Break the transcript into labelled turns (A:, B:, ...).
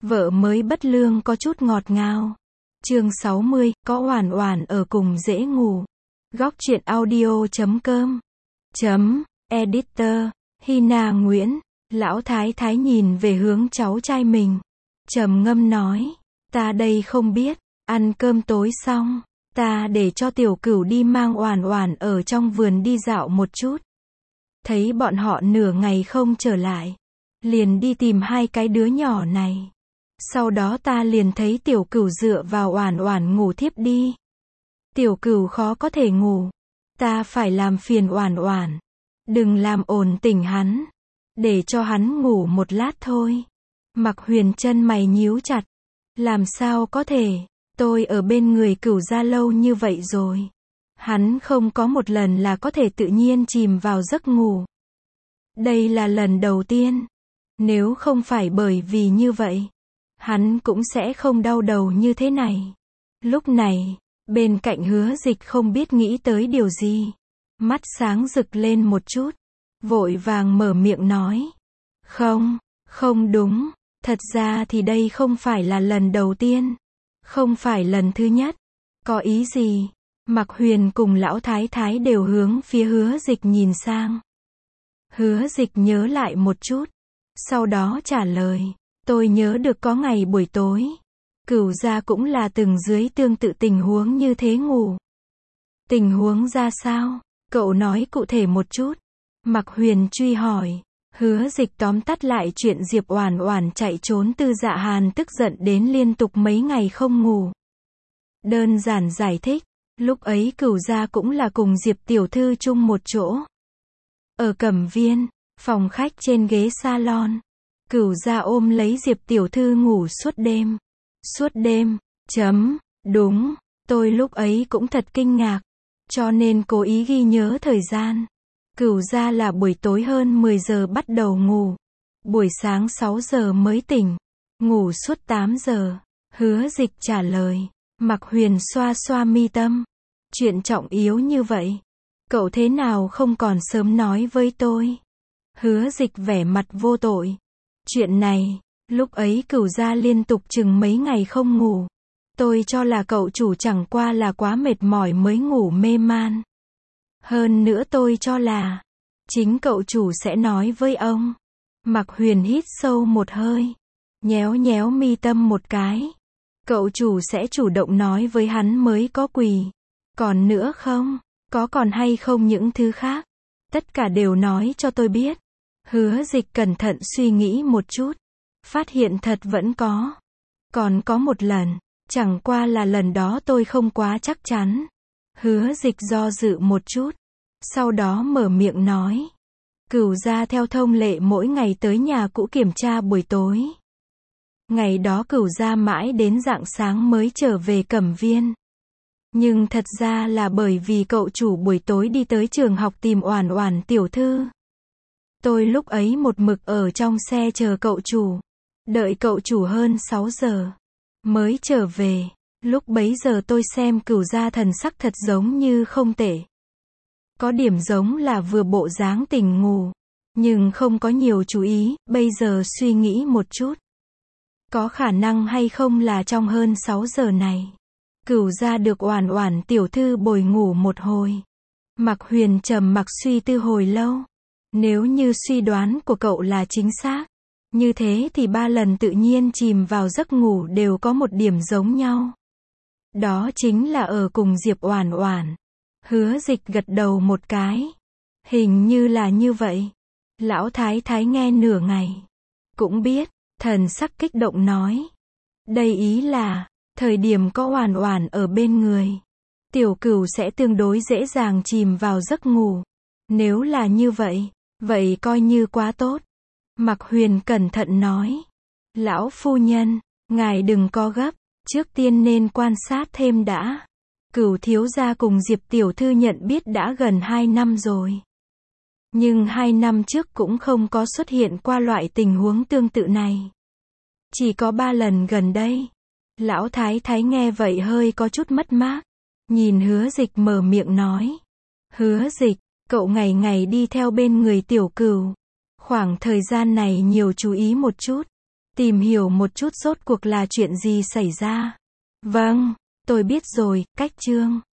A: Vợ mới bất lương có chút ngọt ngào. Chương 60, có Oản Oản ở cùng dễ ngủ. Góc truyện audio.com Editor, Hina Nguyễn. Lão Thái Thái nhìn về hướng cháu trai mình, trầm ngâm nói, ta đây không biết, ăn cơm tối xong, ta để cho Tiểu Cửu đi mang Oản Oản ở trong vườn đi dạo một chút. Thấy bọn họ nửa ngày không trở lại, liền đi tìm hai cái đứa nhỏ này. Sau đó ta liền thấy Tiểu Cửu dựa vào Oản Oản ngủ thiếp đi. Tiểu Cửu khó có thể ngủ, ta phải làm phiền Oản Oản, đừng làm ồn tỉnh hắn, để cho hắn ngủ một lát thôi. Mặc Huyền chân mày nhíu chặt, làm sao có thể, tôi ở bên người Cửu gia lâu như vậy rồi, hắn không có một lần là có thể tự nhiên chìm vào giấc ngủ. Đây là lần đầu tiên, nếu không phải bởi vì như vậy, hắn cũng sẽ không đau đầu như thế này. Lúc này, bên cạnh Hứa Dịch không biết nghĩ tới điều gì, mắt sáng rực lên một chút, vội vàng mở miệng nói, không đúng, thật ra thì đây không phải là lần đầu tiên, không phải lần thứ nhất. Có ý gì? Mặc Huyền cùng Lão Thái Thái đều hướng phía Hứa Dịch nhìn sang. Hứa Dịch nhớ lại một chút, sau đó trả lời, tôi nhớ được có ngày buổi tối, Cửu gia cũng là từng dưới tương tự tình huống như thế ngủ. Tình huống ra sao? Cậu nói cụ thể một chút. Mặc Huyền truy hỏi. Hứa Dịch tóm tắt lại chuyện Diệp Oản Oản chạy trốn Tư Dạ Hàn tức giận đến liên tục mấy ngày không ngủ. Đơn giản giải thích, lúc ấy Cửu gia cũng là cùng Diệp tiểu thư chung một chỗ. Ở Cẩm Viên, phòng khách trên ghế salon, Cửu gia ôm lấy Diệp tiểu thư ngủ suốt đêm. Suốt đêm, đúng, tôi lúc ấy cũng thật kinh ngạc, cho nên cố ý ghi nhớ thời gian. Cửu gia là buổi tối hơn 10 giờ bắt đầu ngủ, buổi sáng 6 giờ mới tỉnh, ngủ suốt 8 giờ. Hứa Dịch trả lời. Mặc Huyền xoa xoa mi tâm, chuyện trọng yếu như vậy, cậu thế nào không còn sớm nói với tôi? Hứa Dịch vẻ mặt vô tội. Chuyện này, lúc ấy Cửu gia liên tục chừng mấy ngày không ngủ, tôi cho là cậu chủ chẳng qua là quá mệt mỏi mới ngủ mê man. Hơn nữa tôi cho là chính cậu chủ sẽ nói với ông. Mặc Huyền hít sâu một hơi, nhéo nhéo mi tâm một cái. Cậu chủ sẽ chủ động nói với hắn mới có quỳ. Còn nữa không? Có còn hay không những thứ khác? Tất cả đều nói cho tôi biết. Hứa Dịch cẩn thận suy nghĩ một chút, phát hiện thật vẫn có. Còn có một lần, chẳng qua là lần đó tôi không quá chắc chắn. Hứa Dịch do dự một chút, sau đó mở miệng nói. Cửu gia theo thông lệ mỗi ngày tới nhà cũ kiểm tra buổi tối. Ngày đó Cửu gia mãi đến rạng sáng mới trở về Cẩm Viên. Nhưng thật ra là bởi vì cậu chủ buổi tối đi tới trường học tìm Oản Oản tiểu thư. Tôi lúc ấy một mực ở trong xe chờ cậu chủ, đợi cậu chủ hơn 6 giờ mới trở về. Lúc bấy giờ tôi xem Cửu gia thần sắc thật giống như không tệ. Có điểm giống là vừa bộ dáng tỉnh ngủ, nhưng không có nhiều chú ý. Bây giờ suy nghĩ một chút, có khả năng hay không là trong hơn 6 giờ này, Cửu gia được Oản Oản tiểu thư bồi ngủ một hồi. Mặc Huyền trầm mặc suy tư hồi lâu. Nếu như suy đoán của cậu là chính xác, như thế thì 3 lần tự nhiên chìm vào giấc ngủ đều có một điểm giống nhau. Đó chính là ở cùng Diệp Oản Oản. Hứa Dịch gật đầu một cái. Hình như là như vậy. Lão Thái Thái nghe nửa ngày, cũng biết, thần sắc kích động nói. Đây ý là, thời điểm có Oản Oản ở bên người, Tiểu Cửu sẽ tương đối dễ dàng chìm vào giấc ngủ. Nếu là như vậy, vậy coi như quá tốt. Mặc Huyền cẩn thận nói. Lão phu nhân, ngài đừng có gấp, trước tiên nên quan sát thêm đã. Cửu thiếu gia cùng Diệp tiểu thư nhận biết đã gần 2 năm rồi. Nhưng 2 năm trước cũng không có xuất hiện qua loại tình huống tương tự này. Chỉ có 3 lần gần đây. Lão Thái Thái nghe vậy hơi có chút mất mát. Nhìn Hứa Dịch mở miệng nói. Hứa Dịch, cậu ngày ngày đi theo bên người Tiểu Cửu. Khoảng thời gian này nhiều chú ý một chút. Tìm hiểu một chút rốt cuộc là chuyện gì xảy ra. Vâng, tôi biết rồi, cách Trương.